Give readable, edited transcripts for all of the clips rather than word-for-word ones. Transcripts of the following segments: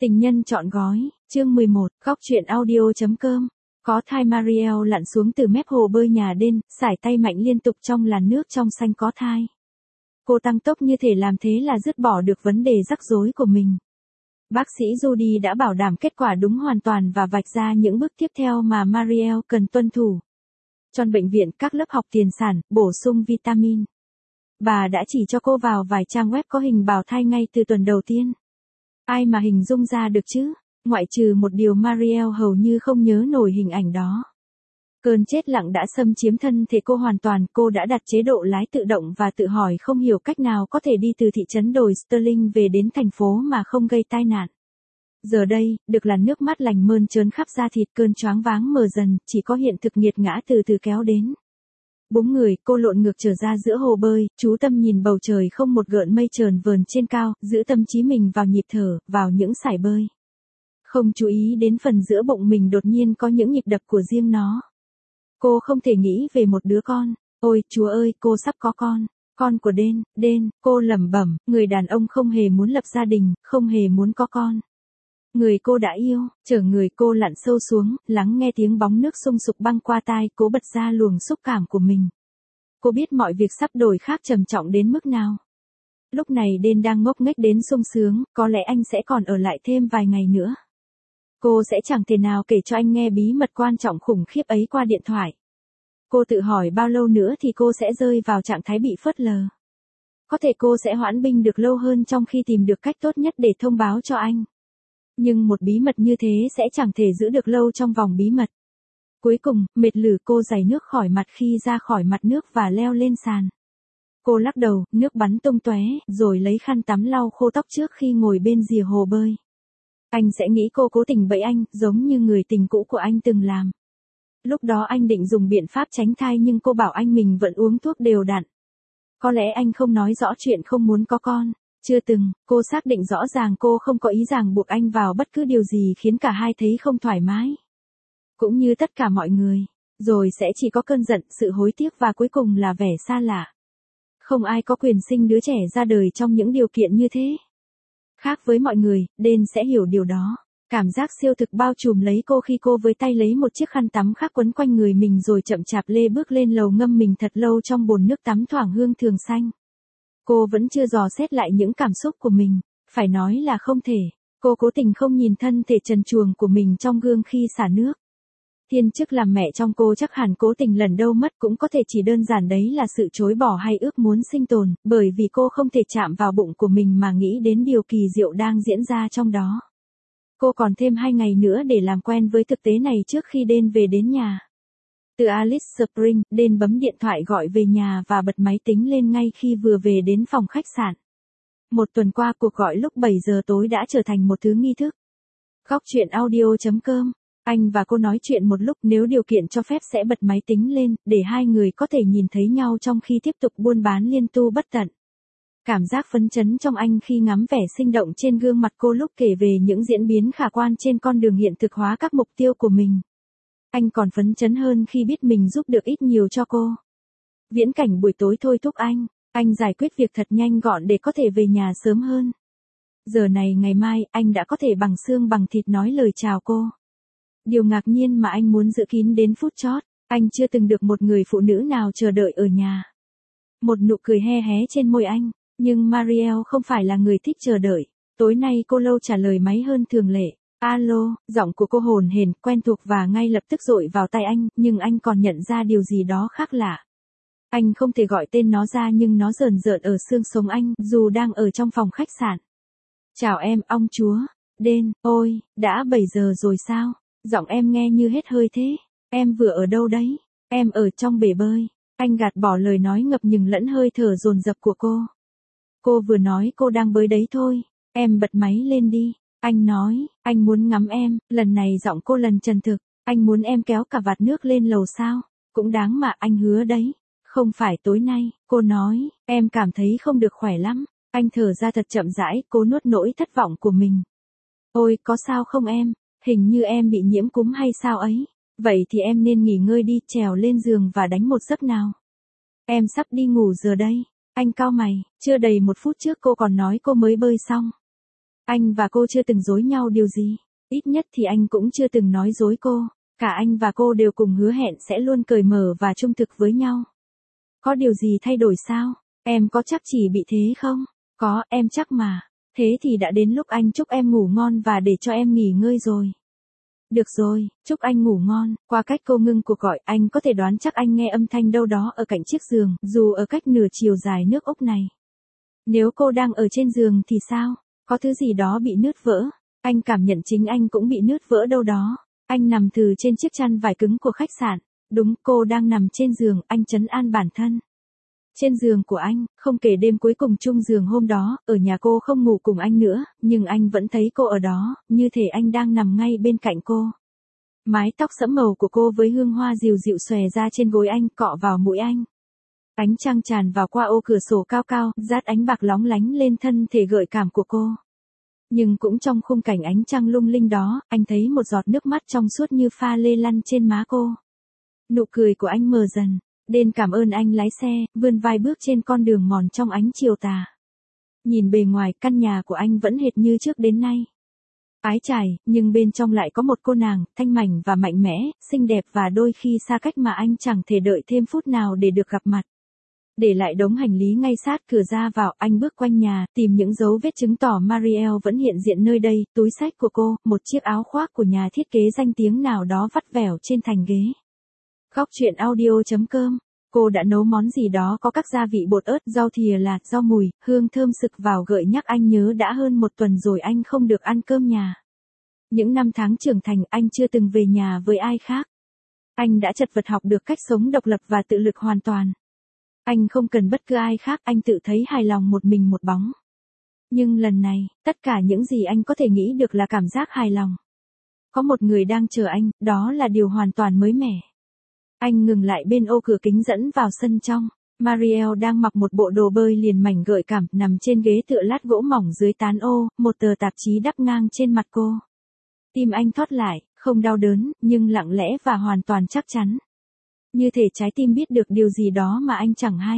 Tình nhân trọn gói, chương 11, góc truyện audio.com. Có thai Mariel lặn xuống từ mép hồ bơi nhà đên, sải tay mạnh liên tục trong làn nước trong xanh có thai. Cô tăng tốc như thể làm thế là dứt bỏ được vấn đề rắc rối của mình. Bác sĩ Judy đã bảo đảm kết quả đúng hoàn toàn và vạch ra những bước tiếp theo mà Mariel cần tuân thủ. Trong bệnh viện các lớp học tiền sản, bổ sung vitamin. Bà đã chỉ cho cô vào vài trang web có hình bào thai ngay từ tuần đầu tiên. Ai mà hình dung ra được chứ, ngoại trừ một điều Mariel hầu như không nhớ nổi hình ảnh đó. Cơn chết lặng đã xâm chiếm thân thể cô hoàn toàn, cô đã đặt chế độ lái tự động và tự hỏi không hiểu cách nào có thể đi từ thị trấn đồi Sterling về đến thành phố mà không gây tai nạn. Giờ đây, được làn nước mát lành mơn trớn khắp da thịt, cơn choáng váng mờ dần, chỉ có hiện thực nghiệt ngã từ từ kéo đến. Búng người, cô lộn ngược trở ra giữa hồ bơi, chú tâm nhìn bầu trời không một gợn mây chờn vờn trên cao, giữ tâm trí mình vào nhịp thở, vào những sải bơi. Không chú ý đến phần giữa bụng mình đột nhiên có những nhịp đập của riêng nó. Cô không thể nghĩ về một đứa con. Ôi, Chúa ơi, cô sắp có con của Đen, cô lẩm bẩm, người đàn ông không hề muốn lập gia đình, không hề muốn có con. Người cô đã yêu, chở người cô lặn sâu xuống, lắng nghe tiếng bóng nước sung sục băng qua tai, cố bật ra luồng xúc cảm của mình. Cô biết mọi việc sắp đổi khác trầm trọng đến mức nào. Lúc này Đen đang ngốc nghếch đến sung sướng, có lẽ anh sẽ còn ở lại thêm vài ngày nữa. Cô sẽ chẳng thể nào kể cho anh nghe bí mật quan trọng khủng khiếp ấy qua điện thoại. Cô tự hỏi bao lâu nữa thì cô sẽ rơi vào trạng thái bị phớt lờ. Có thể cô sẽ hoãn binh được lâu hơn trong khi tìm được cách tốt nhất để thông báo cho anh. Nhưng một bí mật như thế sẽ chẳng thể giữ được lâu trong vòng bí mật. Cuối cùng, mệt lử cô giày nước khỏi mặt khi ra khỏi mặt nước và leo lên sàn. Cô lắc đầu, nước bắn tung tóe, rồi lấy khăn tắm lau khô tóc trước khi ngồi bên rìa hồ bơi. Anh sẽ nghĩ cô cố tình bẫy anh, giống như người tình cũ của anh từng làm. Lúc đó anh định dùng biện pháp tránh thai nhưng cô bảo anh mình vẫn uống thuốc đều đặn. Có lẽ anh không nói rõ chuyện không muốn có con. Chưa từng, cô xác định rõ ràng cô không có ý ràng buộc anh vào bất cứ điều gì khiến cả hai thấy không thoải mái. Cũng như tất cả mọi người, rồi sẽ chỉ có cơn giận, sự hối tiếc và cuối cùng là vẻ xa lạ. Không ai có quyền sinh đứa trẻ ra đời trong những điều kiện như thế. Khác với mọi người, Đen sẽ hiểu điều đó. Cảm giác siêu thực bao trùm lấy cô khi cô với tay lấy một chiếc khăn tắm khác quấn quanh người mình rồi chậm chạp lê bước lên lầu ngâm mình thật lâu trong bồn nước tắm thoảng hương thường xanh. Cô vẫn chưa dò xét lại những cảm xúc của mình, phải nói là không thể. Cô cố tình không nhìn thân thể trần truồng của mình trong gương khi xả nước. Thiên chức làm mẹ trong cô chắc hẳn cố tình lần đâu mất, cũng có thể chỉ đơn giản đấy là sự chối bỏ hay ước muốn sinh tồn, bởi vì cô không thể chạm vào bụng của mình mà nghĩ đến điều kỳ diệu đang diễn ra trong đó. Cô còn thêm 2 ngày nữa để làm quen với thực tế này trước khi Đen về đến nhà. Từ Alice Springs, Đen bấm điện thoại gọi về nhà và bật máy tính lên ngay khi vừa về đến phòng khách sạn. Một tuần qua cuộc gọi lúc 7 giờ tối đã trở thành một thứ nghi thức. Góc truyện audio.com. Anh và cô nói chuyện một lúc, nếu điều kiện cho phép sẽ bật máy tính lên, để hai người có thể nhìn thấy nhau trong khi tiếp tục buôn bán liên tu bất tận. Cảm giác phấn chấn trong anh khi ngắm vẻ sinh động trên gương mặt cô lúc kể về những diễn biến khả quan trên con đường hiện thực hóa các mục tiêu của mình. Anh còn phấn chấn hơn khi biết mình giúp được ít nhiều cho cô. Viễn cảnh buổi tối thôi thúc anh giải quyết việc thật nhanh gọn để có thể về nhà sớm hơn. Giờ này ngày mai, anh đã có thể bằng xương bằng thịt nói lời chào cô. Điều ngạc nhiên mà anh muốn giữ kín đến phút chót, anh chưa từng được một người phụ nữ nào chờ đợi ở nhà. Một nụ cười he hé trên môi anh, nhưng Mariel không phải là người thích chờ đợi. Tối nay cô lâu trả lời máy hơn thường lệ. Alo, giọng của cô hồn hển, quen thuộc và ngay lập tức dội vào tai anh, nhưng anh còn nhận ra điều gì đó khác lạ. Anh không thể gọi tên nó ra nhưng nó rờn rợn ở xương sống anh, dù đang ở trong phòng khách sạn. Chào em, ông chúa. Đen, ôi, đã 7 giờ rồi sao? Giọng em nghe như hết hơi thế. Em vừa ở đâu đấy? Em ở trong bể bơi. Anh gạt bỏ lời nói ngập ngừng lẫn hơi thở dồn dập của cô. Cô vừa nói cô đang bơi đấy thôi. Em bật máy lên đi. Anh nói, anh muốn ngắm em, lần này giọng cô lần trần thực. Anh muốn em kéo cả vạt nước lên lầu sao? Cũng đáng mà, anh hứa đấy. Không phải tối nay, cô nói, em cảm thấy không được khỏe lắm. Anh thở ra thật chậm rãi, cố nuốt nỗi thất vọng của mình. Ôi, có sao không em? Hình như em bị nhiễm cúm hay sao ấy. Vậy thì em nên nghỉ ngơi đi, trèo lên giường và đánh một giấc nào. Em sắp đi ngủ giờ đây. Anh cau mày, chưa đầy 1 phút trước cô còn nói cô mới bơi xong. Anh và cô chưa từng dối nhau điều gì. Ít nhất thì anh cũng chưa từng nói dối cô. Cả anh và cô đều cùng hứa hẹn sẽ luôn cởi mở và trung thực với nhau. Có điều gì thay đổi sao? Em có chắc chỉ bị thế không? Có, em chắc mà. Thế thì đã đến lúc anh chúc em ngủ ngon và để cho em nghỉ ngơi rồi. Được rồi, chúc anh ngủ ngon. Qua cách cô ngưng cuộc gọi, anh có thể đoán chắc anh nghe âm thanh đâu đó ở cạnh chiếc giường, dù ở cách nửa chiều dài nước ốc này. Nếu cô đang ở trên giường thì sao? Có thứ gì đó bị nứt vỡ. Anh cảm nhận chính anh cũng bị nứt vỡ đâu đó. Anh nằm từ trên chiếc chăn vải cứng của khách sạn. Đúng, cô đang nằm trên giường, anh trấn an bản thân. Trên giường của anh, không kể đêm cuối cùng chung giường hôm đó, ở nhà cô không ngủ cùng anh nữa, nhưng anh vẫn thấy cô ở đó, như thể anh đang nằm ngay bên cạnh cô. Mái tóc sẫm màu của cô với hương hoa dịu dịu xòe ra trên gối anh, cọ vào mũi anh. Ánh trăng tràn vào qua ô cửa sổ cao cao, rát ánh bạc lóng lánh lên thân thể gợi cảm của cô. Nhưng cũng trong khung cảnh ánh trăng lung linh đó, anh thấy một giọt nước mắt trong suốt như pha lê lăn trên má cô. Nụ cười của anh mờ dần. Đên cảm ơn anh lái xe, vươn vai bước trên con đường mòn trong ánh chiều tà. Nhìn bề ngoài, căn nhà của anh vẫn hệt như trước đến nay. Ái chải, nhưng bên trong lại có một cô nàng, thanh mảnh và mạnh mẽ, xinh đẹp và đôi khi xa cách mà anh chẳng thể đợi thêm phút nào để được gặp mặt. Để lại đống hành lý ngay sát cửa ra vào, anh bước quanh nhà, tìm những dấu vết chứng tỏ Mariel vẫn hiện diện nơi đây, túi xách của cô, một chiếc áo khoác của nhà thiết kế danh tiếng nào đó vắt vẻo trên thành ghế. Góc truyện audio.com. Cô đã nấu món gì đó có các gia vị bột ớt, rau thìa là, rau mùi, hương thơm sực vào gợi nhắc anh nhớ đã hơn một tuần rồi anh không được ăn cơm nhà. Những năm tháng trưởng thành anh chưa từng về nhà với ai khác. Anh đã chật vật học được cách sống độc lập và tự lực hoàn toàn. Anh không cần bất cứ ai khác, anh tự thấy hài lòng một mình một bóng. Nhưng lần này, tất cả những gì anh có thể nghĩ được là cảm giác hài lòng. Có một người đang chờ anh, đó là điều hoàn toàn mới mẻ. Anh ngừng lại bên ô cửa kính dẫn vào sân trong. Mariel đang mặc một bộ đồ bơi liền mảnh gợi cảm, nằm trên ghế tựa lát gỗ mỏng dưới tán ô, một tờ tạp chí đắp ngang trên mặt cô. Tim anh thót lại, không đau đớn, nhưng lặng lẽ và hoàn toàn chắc chắn. Như thể trái tim biết được điều gì đó mà anh chẳng hay.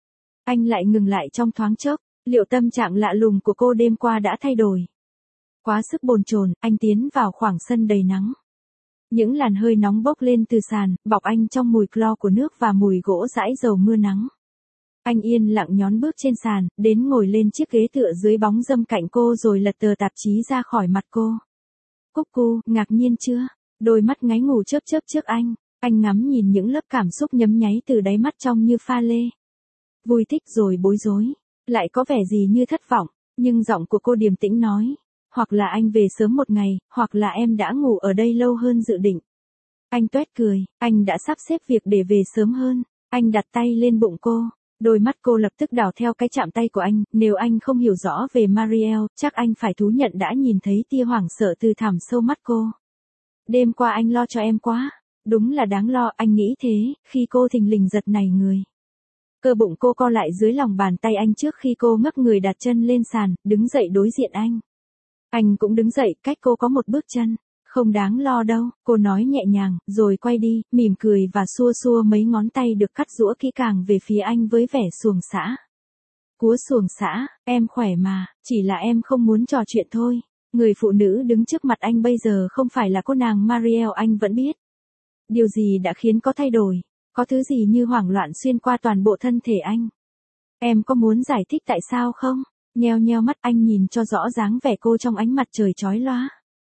Anh lại ngừng lại trong thoáng chốc, liệu tâm trạng lạ lùng của cô đêm qua đã thay đổi? Quá sức bồn chồn, anh tiến vào khoảng sân đầy nắng. Những làn hơi nóng bốc lên từ sàn, bọc anh trong mùi clo của nước và mùi gỗ dãi dầu mưa nắng. Anh yên lặng nhón bước trên sàn, đến ngồi lên chiếc ghế tựa dưới bóng râm cạnh cô rồi lật tờ tạp chí ra khỏi mặt cô. Cúc cu, ngạc nhiên chưa? Đôi mắt ngáy ngủ chớp chớp trước anh ngắm nhìn những lớp cảm xúc nhấm nháy từ đáy mắt trong như pha lê. Vui thích rồi bối rối, lại có vẻ gì như thất vọng, nhưng giọng của cô điềm tĩnh nói. Hoặc là anh về sớm một ngày, hoặc là em đã ngủ ở đây lâu hơn dự định. Anh tuét cười, anh đã sắp xếp việc để về sớm hơn. Anh đặt tay lên bụng cô. Đôi mắt cô lập tức đảo theo cái chạm tay của anh. Nếu anh không hiểu rõ về Mariel, chắc anh phải thú nhận đã nhìn thấy tia hoảng sợ từ thẳm sâu mắt cô. Đêm qua anh lo cho em quá. Đúng là đáng lo, anh nghĩ thế, khi cô thình lình giật nảy người. Cơ bụng cô co lại dưới lòng bàn tay anh trước khi cô ngấp người đặt chân lên sàn, đứng dậy đối diện anh. Anh cũng đứng dậy, cách cô có một bước chân. Không đáng lo đâu, cô nói nhẹ nhàng, rồi quay đi, mỉm cười và xua xua mấy ngón tay được cắt giũa kỹ càng về phía anh với vẻ xuồng xã. Cúa xuồng xã, em khỏe mà, chỉ là em không muốn trò chuyện thôi. Người phụ nữ đứng trước mặt anh bây giờ không phải là cô nàng Mariel anh vẫn biết. Điều gì đã khiến có thay đổi? Có thứ gì như hoảng loạn xuyên qua toàn bộ thân thể anh? Em có muốn giải thích tại sao không? Nheo nheo mắt anh nhìn cho rõ dáng vẻ cô trong ánh mặt trời chói lóa.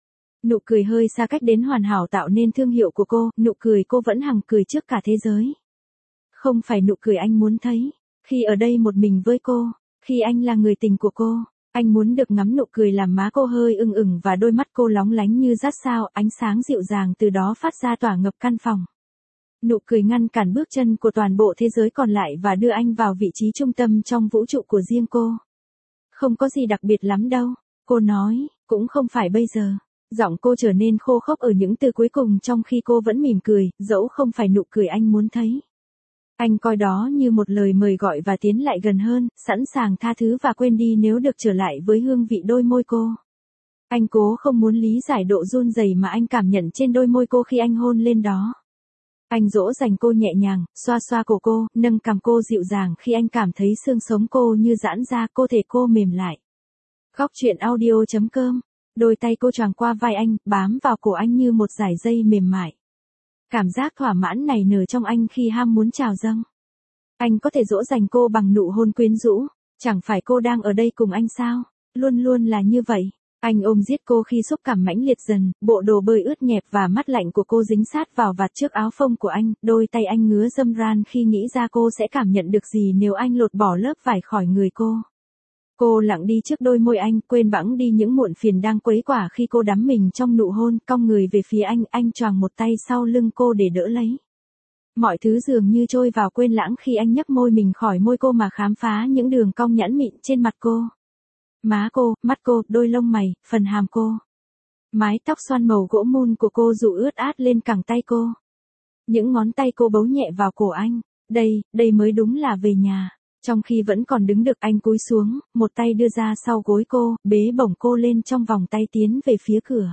Nụ cười hơi xa cách đến hoàn hảo tạo nên thương hiệu của cô, nụ cười cô vẫn hằng cười trước cả thế giới. Không phải nụ cười anh muốn thấy, khi ở đây một mình với cô, khi anh là người tình của cô, anh muốn được ngắm nụ cười làm má cô hơi ửng ửng và đôi mắt cô lóng lánh như dát sao, ánh sáng dịu dàng từ đó phát ra tỏa ngập căn phòng. Nụ cười ngăn cản bước chân của toàn bộ thế giới còn lại và đưa anh vào vị trí trung tâm trong vũ trụ của riêng cô. Không có gì đặc biệt lắm đâu, cô nói, cũng không phải bây giờ. Giọng cô trở nên khô khốc ở những từ cuối cùng trong khi cô vẫn mỉm cười, dẫu không phải nụ cười anh muốn thấy. Anh coi đó như một lời mời gọi và tiến lại gần hơn, sẵn sàng tha thứ và quên đi nếu được trở lại với hương vị đôi môi cô. Anh cố không muốn lý giải độ run rẩy mà anh cảm nhận trên đôi môi cô khi anh hôn lên đó. Anh dỗ dành cô nhẹ nhàng, xoa xoa cổ cô, nâng cằm cô dịu dàng khi anh cảm thấy xương sống cô như giãn ra, cơ thể cô mềm lại. Góc truyện audio.com. Đôi tay cô choàng qua vai anh, bám vào cổ anh như một dải dây mềm mại. Cảm giác thỏa mãn nảy nở trong anh khi ham muốn trào dâng. Anh có thể dỗ dành cô bằng nụ hôn quyến rũ. Chẳng phải cô đang ở đây cùng anh sao? Luôn luôn là như vậy. Anh ôm giết cô khi xúc cảm mãnh liệt dần, bộ đồ bơi ướt nhẹp và mắt lạnh của cô dính sát vào vạt trước áo phông của anh, đôi tay anh ngứa râm ran khi nghĩ ra cô sẽ cảm nhận được gì nếu anh lột bỏ lớp vải khỏi người cô. Cô lặng đi trước đôi môi anh, quên bẵng đi những muộn phiền đang quấy quả khi cô đắm mình trong nụ hôn, cong người về phía anh choàng một tay sau lưng cô để đỡ lấy. Mọi thứ dường như trôi vào quên lãng khi anh nhấc môi mình khỏi môi cô mà khám phá những đường cong nhẵn mịn trên mặt cô. Má cô, mắt cô, đôi lông mày, phần hàm cô. Mái tóc xoăn màu gỗ mun của cô rụ ướt át lên cẳng tay cô. Những ngón tay cô bấu nhẹ vào cổ anh. Đây mới đúng là về nhà. Trong khi vẫn còn đứng được anh cúi xuống, một tay đưa ra sau gối cô, bế bổng cô lên trong vòng tay tiến về phía cửa.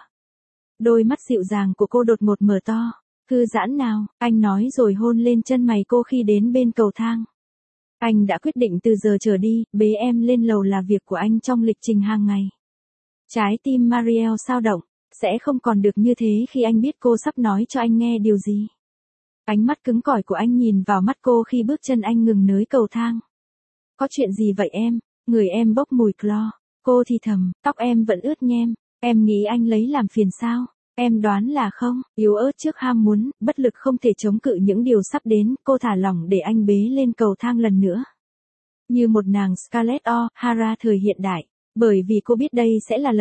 Đôi mắt dịu dàng của cô đột ngột mở to. Thư giãn nào, anh nói rồi hôn lên chân mày cô khi đến bên cầu thang. Anh đã quyết định từ giờ trở đi, bế em lên lầu là việc của anh trong lịch trình hàng ngày. Trái tim Mariel xao động, sẽ không còn được như thế khi anh biết cô sắp nói cho anh nghe điều gì. Ánh mắt cứng cỏi của anh nhìn vào mắt cô khi bước chân anh ngừng nới cầu thang. Có chuyện gì vậy em? Người em bốc mùi clo. Cô thì thầm, tóc em vẫn ướt nhem. Em nghĩ anh lấy làm phiền sao? Em đoán là không, yếu ớt trước ham muốn, bất lực không thể chống cự những điều sắp đến, cô thả lỏng để anh bế lên cầu thang lần nữa. Như một nàng Scarlett O'Hara thời hiện đại, bởi vì cô biết đây sẽ là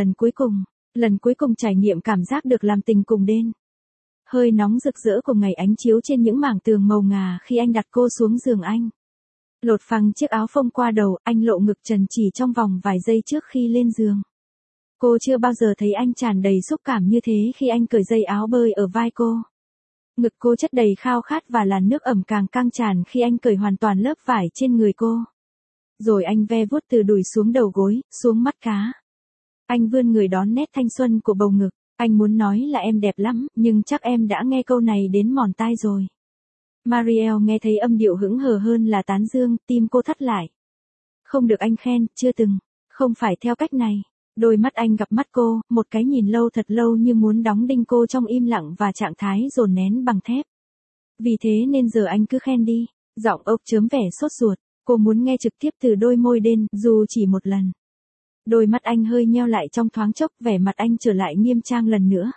lần cuối cùng trải nghiệm cảm giác được làm tình cùng đêm. Hơi nóng rực rỡ của ngày ánh chiếu trên những mảng tường màu ngà khi anh đặt cô xuống giường anh. Lột phăng chiếc áo phông qua đầu, anh lộ ngực trần chỉ trong vòng vài giây trước khi lên giường. Cô chưa bao giờ thấy anh tràn đầy xúc cảm như thế khi anh cởi dây áo bơi ở vai cô. Ngực cô chất đầy khao khát và làn nước ẩm càng căng tràn khi anh cởi hoàn toàn lớp vải trên người cô. Rồi anh ve vuốt từ đùi xuống đầu gối, xuống mắt cá. Anh vươn người đón nét thanh xuân của bầu ngực. Anh muốn nói là em đẹp lắm, nhưng chắc em đã nghe câu này đến mòn tai rồi. Mariel nghe thấy âm điệu hững hờ hơn là tán dương, tim cô thắt lại. Không được anh khen, chưa từng. Không phải theo cách này. Đôi mắt anh gặp mắt cô, một cái nhìn lâu thật lâu như muốn đóng đinh cô trong im lặng và trạng thái dồn nén bằng thép. Vì thế nên giờ anh cứ khen đi. Giọng ốc chớm vẻ sốt ruột. Cô muốn nghe trực tiếp từ đôi môi đen, dù chỉ một lần. Đôi mắt anh hơi nheo lại trong thoáng chốc, vẻ mặt anh trở lại nghiêm trang lần nữa.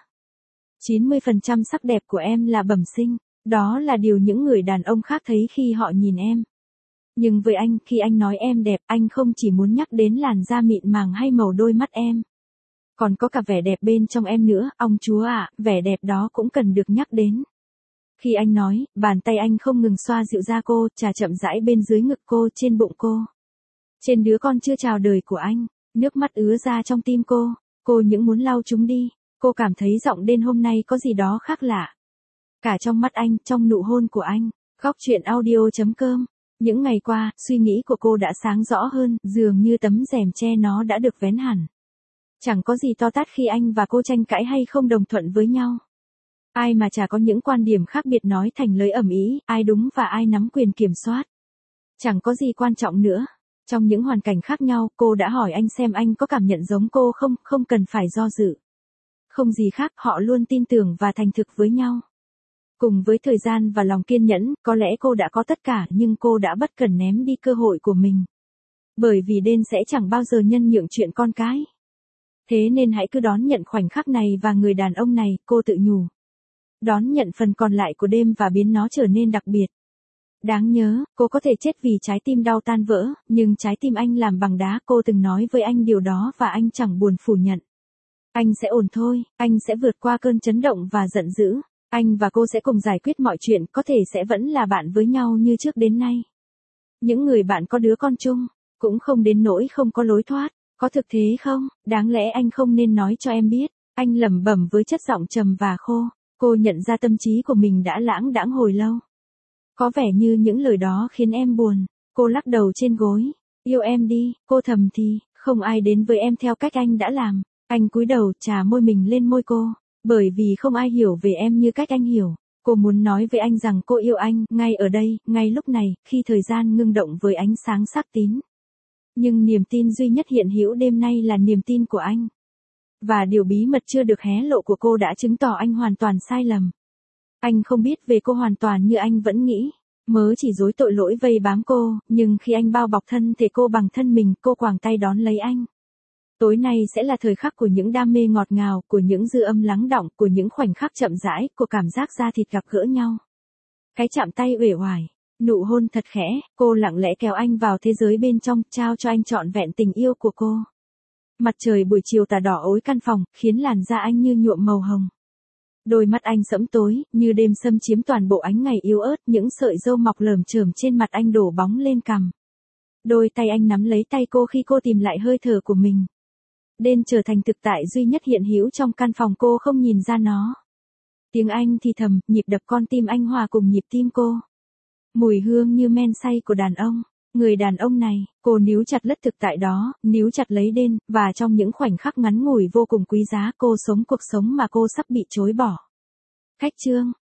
90% sắc đẹp của em là bẩm sinh. Đó là điều những người đàn ông khác thấy khi họ nhìn em. Nhưng với anh, khi anh nói em đẹp, anh không chỉ muốn nhắc đến làn da mịn màng hay màu đôi mắt em. Còn có cả vẻ đẹp bên trong em nữa, ông chúa ạ, vẻ đẹp đó cũng cần được nhắc đến. Khi anh nói, bàn tay anh không ngừng xoa dịu da cô, chà chậm rãi bên dưới ngực cô, trên bụng cô. Trên đứa con chưa chào đời của anh, nước mắt ứa ra trong tim cô những muốn lau chúng đi. Cô cảm thấy giọng đen hôm nay có gì đó khác lạ. Cả trong mắt anh, trong nụ hôn của anh. Góc truyện audio.com. Những ngày qua, suy nghĩ của cô đã sáng rõ hơn, dường như tấm rèm che nó đã được vén hẳn. Chẳng có gì to tát khi anh và cô tranh cãi hay không đồng thuận với nhau. Ai mà chả có những quan điểm khác biệt nói thành lời ầm ĩ, ai đúng và ai nắm quyền kiểm soát. Chẳng có gì quan trọng nữa. Trong những hoàn cảnh khác nhau, cô đã hỏi anh xem anh có cảm nhận giống cô không cần phải do dự. Không gì khác, họ luôn tin tưởng và thành thực với nhau. Cùng với thời gian và lòng kiên nhẫn, có lẽ cô đã có tất cả nhưng cô đã bất cần ném đi cơ hội của mình. Bởi vì đêm sẽ chẳng bao giờ nhân nhượng chuyện con cái. Thế nên hãy cứ đón nhận khoảnh khắc này và người đàn ông này, cô tự nhủ. Đón nhận phần còn lại của đêm và biến nó trở nên đặc biệt. Đáng nhớ, cô có thể chết vì trái tim đau tan vỡ, nhưng trái tim anh làm bằng đá, cô từng nói với anh điều đó và anh chẳng buồn phủ nhận. Anh sẽ ổn thôi, anh sẽ vượt qua cơn chấn động và giận dữ. Anh và cô sẽ cùng giải quyết mọi chuyện, có thể sẽ vẫn là bạn với nhau như trước đến nay. Những người bạn có đứa con chung, cũng không đến nỗi không có lối thoát, có thực thế không? Đáng lẽ anh không nên nói cho em biết. Anh lẩm bẩm với chất giọng trầm và khô. Cô nhận ra tâm trí của mình đã lãng đãng hồi lâu. Có vẻ như những lời đó khiến em buồn. Cô lắc đầu trên gối. Yêu em đi, cô thầm thì, không ai đến với em theo cách anh đã làm. Anh cúi đầu chà môi mình lên môi cô. Bởi vì không ai hiểu về em như cách anh hiểu. Cô muốn nói với anh rằng cô yêu anh, ngay ở đây, ngay lúc này, khi thời gian ngưng động với ánh sáng sắc tín. Nhưng niềm tin duy nhất hiện hữu đêm nay là niềm tin của anh. Và điều bí mật chưa được hé lộ của cô đã chứng tỏ anh hoàn toàn sai lầm. Anh không biết về cô hoàn toàn như anh vẫn nghĩ. Mớ chỉ dối tội lỗi vây bám cô, nhưng khi anh bao bọc thân thể cô bằng thân mình, cô quàng tay đón lấy anh. Tối nay sẽ là thời khắc của những đam mê ngọt ngào, của những dư âm lắng đọng, của những khoảnh khắc chậm rãi, của cảm giác da thịt gặp gỡ nhau. Cái chạm tay uể oải, nụ hôn thật khẽ, cô lặng lẽ kéo anh vào thế giới bên trong, trao cho anh trọn vẹn tình yêu của cô. Mặt trời buổi chiều tà đỏ ối căn phòng, khiến làn da anh như nhuộm màu hồng. Đôi mắt anh sẫm tối, như đêm xâm chiếm toàn bộ ánh ngày yếu ớt, những sợi râu mọc lởm chởm trên mặt anh đổ bóng lên cằm. Đôi tay anh nắm lấy tay cô khi cô tìm lại hơi thở của mình. Đêm trở thành thực tại duy nhất hiện hữu trong căn phòng, cô không nhìn ra nó. Tiếng anh thì thầm, nhịp đập con tim anh hòa cùng nhịp tim cô. Mùi hương như men say của đàn ông. Người đàn ông này, cô níu chặt lất thực tại đó, níu chặt lấy đêm, và trong những khoảnh khắc ngắn ngủi vô cùng quý giá, cô sống cuộc sống mà cô sắp bị chối bỏ. Khách chương.